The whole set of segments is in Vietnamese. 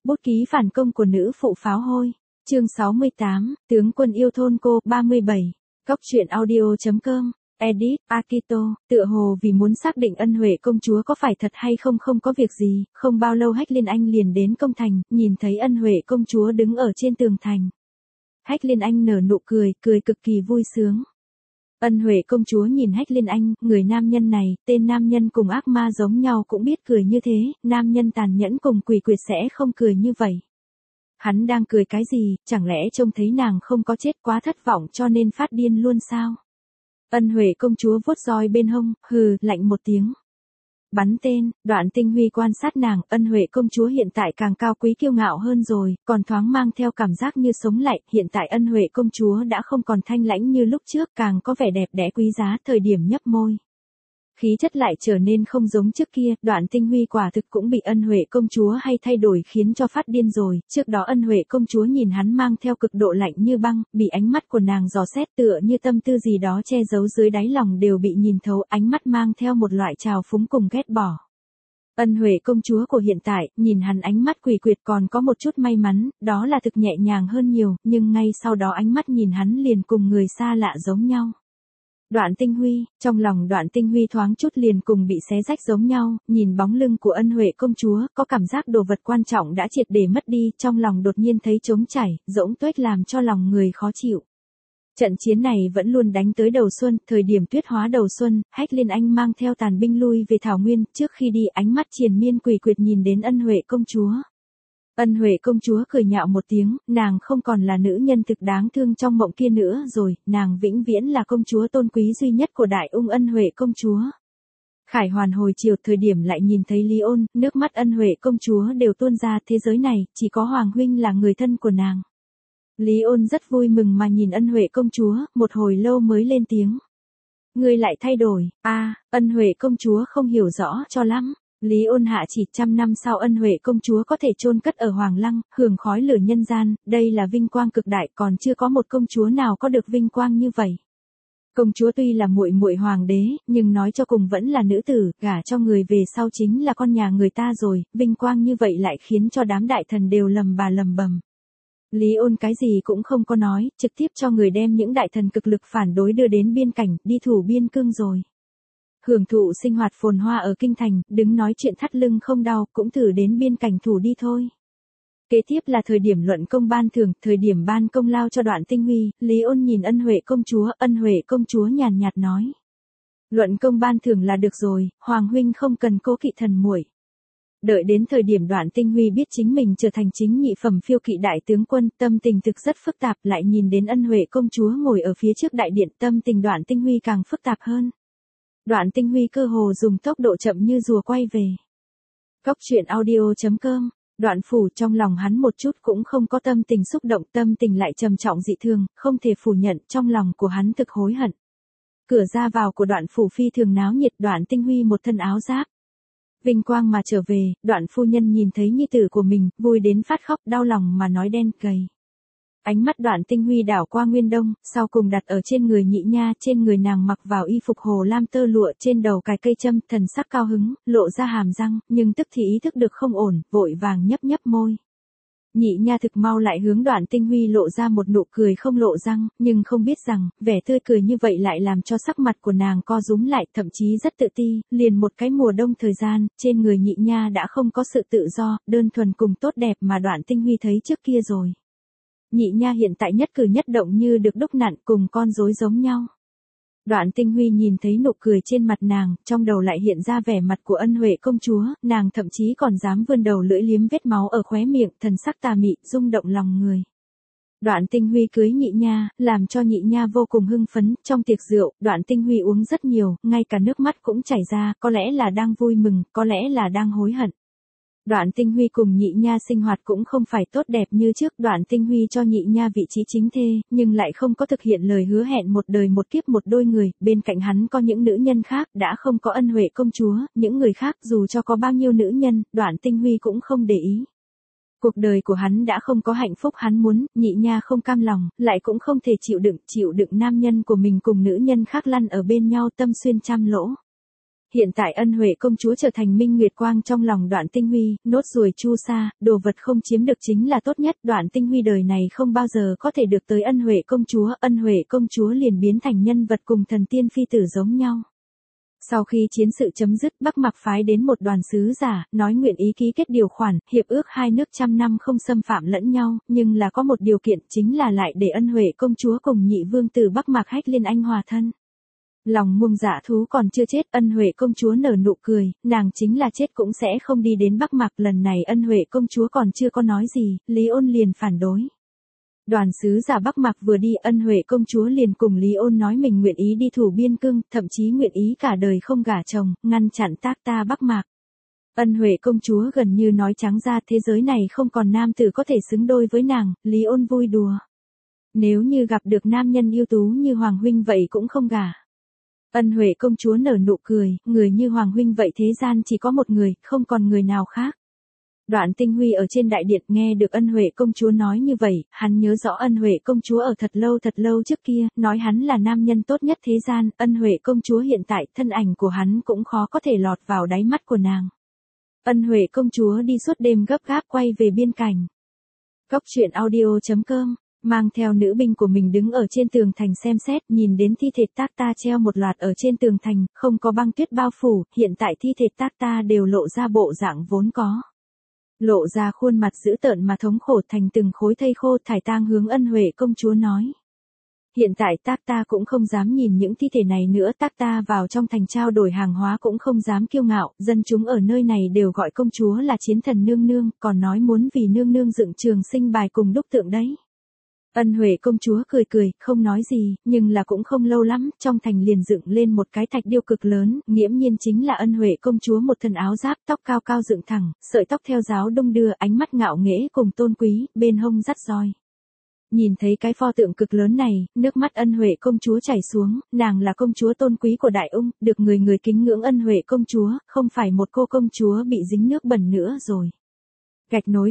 Bút ký phản công của nữ phụ pháo hôi. Chương 68, tướng quân yêu thôn cô, 37. Góc truyện audio.com. Edit, Akito, tựa hồ vì muốn xác định Ân Huệ công chúa có phải thật hay không không có việc gì, không bao lâu Hách Liên Anh liền đến công thành, nhìn thấy Ân Huệ công chúa đứng ở trên tường thành. Hách Liên Anh nở nụ cười, cười cực kỳ vui sướng. Ân Huệ công chúa nhìn Hách Liên Anh, người nam nhân này, tên nam nhân cùng ác ma giống nhau cũng biết cười như thế, nam nhân tàn nhẫn cùng quỷ quyệt sẽ không cười như vậy. Hắn đang cười cái gì, chẳng lẽ trông thấy nàng không có chết quá thất vọng cho nên phát điên luôn sao? Ân Huệ công chúa vuốt roi bên hông, hừ, lạnh một tiếng. Bắn tên, Đoạn Tinh Huy quan sát nàng, Ân Huệ công chúa hiện tại càng cao quý kiêu ngạo hơn rồi, còn thoáng mang theo cảm giác như sống lại, hiện tại Ân Huệ công chúa đã không còn thanh lãnh như lúc trước, càng có vẻ đẹp đẽ quý giá, thời điểm nhấp môi. Khí chất lại trở nên không giống trước kia, Đoạn Tinh Huy quả thực cũng bị Ân Huệ công chúa hay thay đổi khiến cho phát điên rồi, trước đó Ân Huệ công chúa nhìn hắn mang theo cực độ lạnh như băng, bị ánh mắt của nàng dò xét tựa như tâm tư gì đó che giấu dưới đáy lòng đều bị nhìn thấu, ánh mắt mang theo một loại trào phúng cùng ghét bỏ. Ân Huệ công chúa của hiện tại, nhìn hắn ánh mắt quỷ quyệt còn có một chút may mắn, đó là thực nhẹ nhàng hơn nhiều, nhưng ngay sau đó ánh mắt nhìn hắn liền cùng người xa lạ giống nhau. Đoạn Tinh Huy, trong lòng Đoạn Tinh Huy thoáng chút liền cùng bị xé rách giống nhau, nhìn bóng lưng của Ân Huệ công chúa, có cảm giác đồ vật quan trọng đã triệt để mất đi, trong lòng đột nhiên thấy trống chảy, rỗng tuếch làm cho lòng người khó chịu. Trận chiến này vẫn luôn đánh tới đầu xuân, thời điểm tuyết hóa đầu xuân, Hách Liên Anh mang theo tàn binh lui về Thảo Nguyên, trước khi đi ánh mắt triền miên quỷ quyệt nhìn đến Ân Huệ công chúa. Ân Huệ công chúa cười nhạo một tiếng, nàng không còn là nữ nhân thực đáng thương trong mộng kia nữa rồi, nàng vĩnh viễn là công chúa tôn quý duy nhất của Đại Ung Ân Huệ công chúa. Khải Hoàn hồi chiều thời điểm lại nhìn thấy Lý Ôn, nước mắt Ân Huệ công chúa đều tuôn ra, thế giới này, chỉ có Hoàng huynh là người thân của nàng. Lý Ôn rất vui mừng mà nhìn Ân Huệ công chúa, một hồi lâu mới lên tiếng. Ngươi lại thay đổi, Ân Huệ công chúa không hiểu rõ cho lắm. Lý Ôn hạ chỉ 100 năm sau Ân Huệ công chúa có thể chôn cất ở Hoàng Lăng, hưởng khói lửa nhân gian, đây là vinh quang cực đại, còn chưa có một công chúa nào có được vinh quang như vậy. Công chúa tuy là muội muội hoàng đế, nhưng nói cho cùng vẫn là nữ tử, gả cho người về sau chính là con nhà người ta rồi, vinh quang như vậy lại khiến cho đám đại thần đều lầm bà lầm bầm. Lý Ôn cái gì cũng không có nói, trực tiếp cho người đem những đại thần cực lực phản đối đưa đến biên cảnh, đi thủ biên cương rồi. Hưởng thụ sinh hoạt phồn hoa ở kinh thành, đứng nói chuyện thắt lưng không đau, cũng thử đến biên cảnh thủ đi thôi. Kế tiếp là thời điểm luận công ban thưởng, thời điểm ban công lao cho Đoạn Tinh Huy, Lý Ôn nhìn Ân Huệ công chúa nhàn nhạt nói. Luận công ban thưởng là được rồi, Hoàng huynh không cần cố kỵ thần muội. Đợi đến thời điểm Đoạn Tinh Huy biết chính mình trở thành chính nhị phẩm phiêu kỵ đại tướng quân, tâm tình thực rất phức tạp, lại nhìn đến Ân Huệ công chúa ngồi ở phía trước đại điện, tâm tình Đoạn Tinh Huy càng phức tạp hơn. Đoạn Tinh Huy cơ hồ dùng tốc độ chậm như rùa quay về. Góc truyện audio.com. Đoạn phủ trong lòng hắn một chút cũng không có tâm tình xúc động, tâm tình lại trầm trọng dị thường, không thể phủ nhận, trong lòng của hắn thực hối hận. Cửa ra vào của Đoạn phủ phi thường náo nhiệt, Đoạn Tinh Huy một thân áo giáp vinh quang mà trở về, Đoạn phu nhân nhìn thấy nhi tử của mình, vui đến phát khóc, đau lòng mà nói đen cầy. Ánh mắt Đoạn Tinh Huy đảo qua Nguyên Đông, sau cùng đặt ở trên người Nhị Nha, trên người nàng mặc vào y phục hồ lam tơ lụa, trên đầu cài cây châm, thần sắc cao hứng, lộ ra hàm răng, nhưng tức thì ý thức được không ổn, vội vàng nhấp nhấp môi. Nhị Nha thực mau lại hướng Đoạn Tinh Huy lộ ra một nụ cười không lộ răng, nhưng không biết rằng, vẻ tươi cười như vậy lại làm cho sắc mặt của nàng co rúm lại, thậm chí rất tự ti, liền một cái mùa đông thời gian, trên người Nhị Nha đã không có sự tự do, đơn thuần cùng tốt đẹp mà Đoạn Tinh Huy thấy trước kia rồi. Nhị Nha hiện tại nhất cử nhất động như được đúc nặn, cùng con rối giống nhau. Đoạn Tinh Huy nhìn thấy nụ cười trên mặt nàng, trong đầu lại hiện ra vẻ mặt của Ân Huệ công chúa, nàng thậm chí còn dám vươn đầu lưỡi liếm vết máu ở khóe miệng, thần sắc tà mị, rung động lòng người. Đoạn Tinh Huy cưới Nhị Nha, làm cho Nhị Nha vô cùng hưng phấn, trong tiệc rượu, Đoạn Tinh Huy uống rất nhiều, ngay cả nước mắt cũng chảy ra, có lẽ là đang vui mừng, có lẽ là đang hối hận. Đoạn Tinh Huy cùng Nhị Nha sinh hoạt cũng không phải tốt đẹp như trước, Đoạn Tinh Huy cho Nhị Nha vị trí chính thê, nhưng lại không có thực hiện lời hứa hẹn một đời một kiếp một đôi người, bên cạnh hắn có những nữ nhân khác, đã không có Ân Huệ công chúa, những người khác dù cho có bao nhiêu nữ nhân, Đoạn Tinh Huy cũng không để ý. Cuộc đời của hắn đã không có hạnh phúc hắn muốn, Nhị Nha không cam lòng, lại cũng không thể chịu đựng nam nhân của mình cùng nữ nhân khác lăn ở bên nhau tâm xuyên trăm lỗ. Hiện tại Ân Huệ công chúa trở thành minh nguyệt quang trong lòng Đoạn Tinh Huy, nốt ruồi chu sa, đồ vật không chiếm được chính là tốt nhất. Đoạn Tinh Huy đời này không bao giờ có thể được tới Ân Huệ công chúa liền biến thành nhân vật cùng thần tiên phi tử giống nhau. Sau khi chiến sự chấm dứt, Bắc Mạc phái đến một đoàn sứ giả, nói nguyện ý ký kết điều khoản, hiệp ước hai nước trăm năm không xâm phạm lẫn nhau, nhưng là có một điều kiện chính là lại để Ân Huệ công chúa cùng nhị vương tử Bắc Mạc Hách Liên Anh hòa thân. Lòng muông dạ thú còn chưa chết, Ân Huệ công chúa nở nụ cười, nàng chính là chết cũng sẽ không đi đến Bắc Mạc. Lần này Ân Huệ công chúa còn chưa có nói gì, Lý Ôn liền phản đối. Đoàn sứ giả Bắc Mạc vừa đi, Ân Huệ công chúa liền cùng Lý Ôn nói mình nguyện ý đi thủ biên cương, thậm chí nguyện ý cả đời không gả chồng, ngăn chặn tác ta Bắc Mạc. Ân Huệ công chúa gần như nói trắng ra, thế giới này không còn nam tử có thể xứng đôi với nàng. Lý Ôn vui đùa. Nếu như gặp được nam nhân ưu tú như Hoàng huynh vậy cũng không gả. Ân Huệ công chúa nở nụ cười, người như Hoàng huynh vậy thế gian chỉ có một người, không còn người nào khác. Đoạn Tinh Huy ở trên đại điện nghe được Ân Huệ công chúa nói như vậy, hắn nhớ rõ Ân Huệ công chúa ở thật lâu trước kia, nói hắn là nam nhân tốt nhất thế gian. Ân Huệ công chúa hiện tại, thân ảnh của hắn cũng khó có thể lọt vào đáy mắt của nàng. Ân Huệ công chúa đi suốt đêm gấp gáp quay về biên cảnh. Góc truyện audio.com, mang theo nữ binh của mình đứng ở trên tường thành xem xét, nhìn đến thi thể tác ta treo một loạt ở trên tường thành, không có băng tuyết bao phủ, hiện tại thi thể tác ta đều lộ ra bộ dạng vốn có. Lộ ra khuôn mặt dữ tợn mà thống khổ thành từng khối thây khô. Thải Tang hướng Ân Huệ công chúa nói. Hiện tại tác ta cũng không dám nhìn những thi thể này nữa, tác ta vào trong thành trao đổi hàng hóa cũng không dám kiêu ngạo, dân chúng ở nơi này đều gọi công chúa là chiến thần nương nương, còn nói muốn vì nương nương dựng trường sinh bài cùng đúc tượng đấy. Ân Huệ công chúa cười, không nói gì, nhưng là cũng không lâu lắm, trong thành liền dựng lên một cái thạch điêu cực lớn, nghiễm nhiên chính là Ân Huệ công chúa một thân áo giáp, tóc cao cao dựng thẳng, sợi tóc theo giáo đung đưa, ánh mắt ngạo nghễ cùng tôn quý, bên hông dắt roi. Nhìn thấy cái pho tượng cực lớn này, nước mắt Ân Huệ công chúa chảy xuống, nàng là công chúa tôn quý của Đại Ung, được người kính ngưỡng. Ân Huệ công chúa, không phải một cô công chúa bị dính nước bẩn nữa rồi. Gạch nối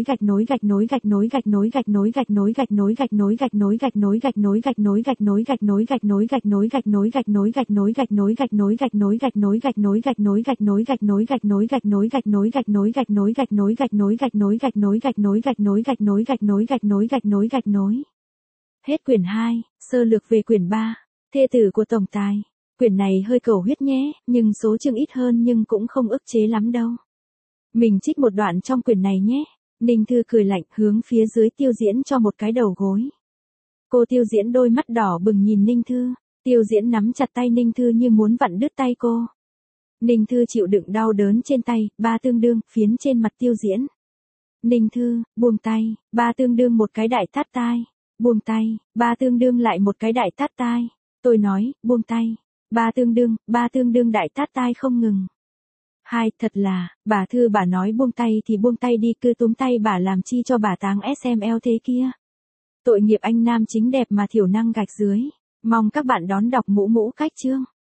Hết quyển 2, sơ lược về quyển 3, thê tử của tổng tài. Quyển này hơi cầu huyết nhé, nhưng số chương ít hơn nhưng cũng không ức chế lắm đâu. Mình trích một đoạn trong quyển này nhé. Ninh Thư cười lạnh hướng phía dưới Tiêu Diễn cho một cái đầu gối. Cô Tiêu Diễn đôi mắt đỏ bừng nhìn Ninh Thư. Tiêu Diễn nắm chặt tay Ninh Thư như muốn vặn đứt tay cô. Ninh Thư chịu đựng đau đớn trên tay, ba tương đương, phiến trên mặt Tiêu Diễn. Ninh Thư, buông tay, ba tương đương một cái đại tát tai. Buông tay, ba tương đương lại một cái đại tát tai. Tôi nói, buông tay, ba tương đương đại tát tai không ngừng. Hai, thật là, bà Thư bà nói buông tay thì buông tay đi, cứ túm tay bà làm chi cho bà táng SML thế kia. Tội nghiệp anh nam chính đẹp mà thiểu năng gạch dưới. Mong các bạn đón đọc Mũ Mũ Cách Chương.